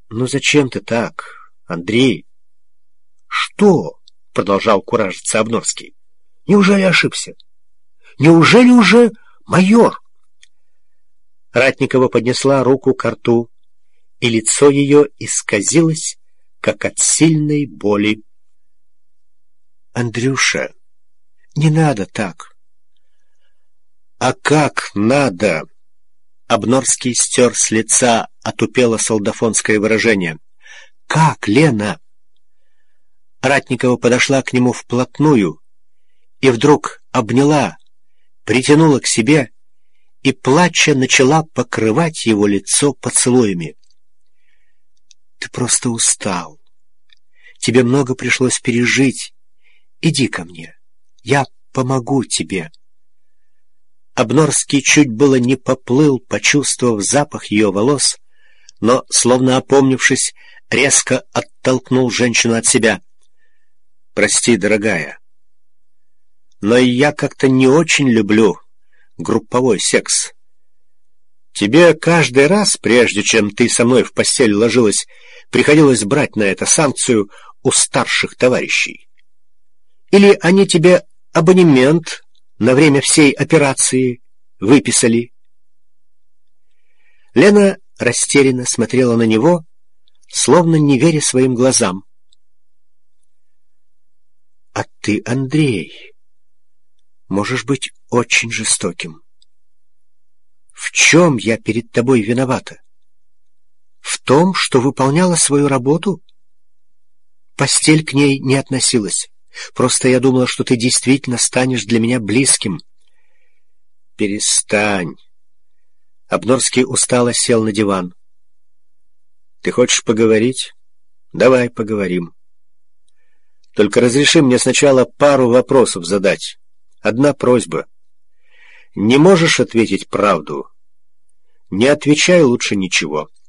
Ну зачем ты так, Андрей? Что? Продолжал куражиться Обнорский. Неужели ошибся? Неужели уже майор? Ратникова поднесла руку к рту, и лицо ее исказилось, как от сильной боли. Андрюша, не надо так. А как надо? Обнорский стер с лица отупело солдафонское выражение. Как, Лена? Ратникова подошла к нему вплотную и вдруг обняла, притянула к себе и, плача, начала покрывать его лицо поцелуями. Ты просто устал. Тебе много пришлось пережить. Иди ко мне. Я помогу тебе. Обнорский чуть было не поплыл, почувствовав запах ее волос, но, словно опомнившись, резко оттолкнул женщину от себя. Прости, дорогая, но я как-то не очень люблю групповой секс. Тебе каждый раз, прежде чем ты со мной в постель ложилась, приходилось брать на это санкцию у старших товарищей? Или они тебе абонемент на время всей операции выписали? Лена растерянно смотрела на него, словно не веря своим глазам. А ты, Андрей, можешь быть очень жестоким. В чем я перед тобой виновата? В том, что выполняла свою работу? Постель к ней не относилась. Просто я думала, что ты действительно станешь для меня близким. Перестань. Обнорский устало сел на диван. Ты хочешь поговорить? Давай поговорим. Только разреши мне сначала пару вопросов задать. Одна просьба. Не можешь ответить правду? Не отвечай лучше ничего.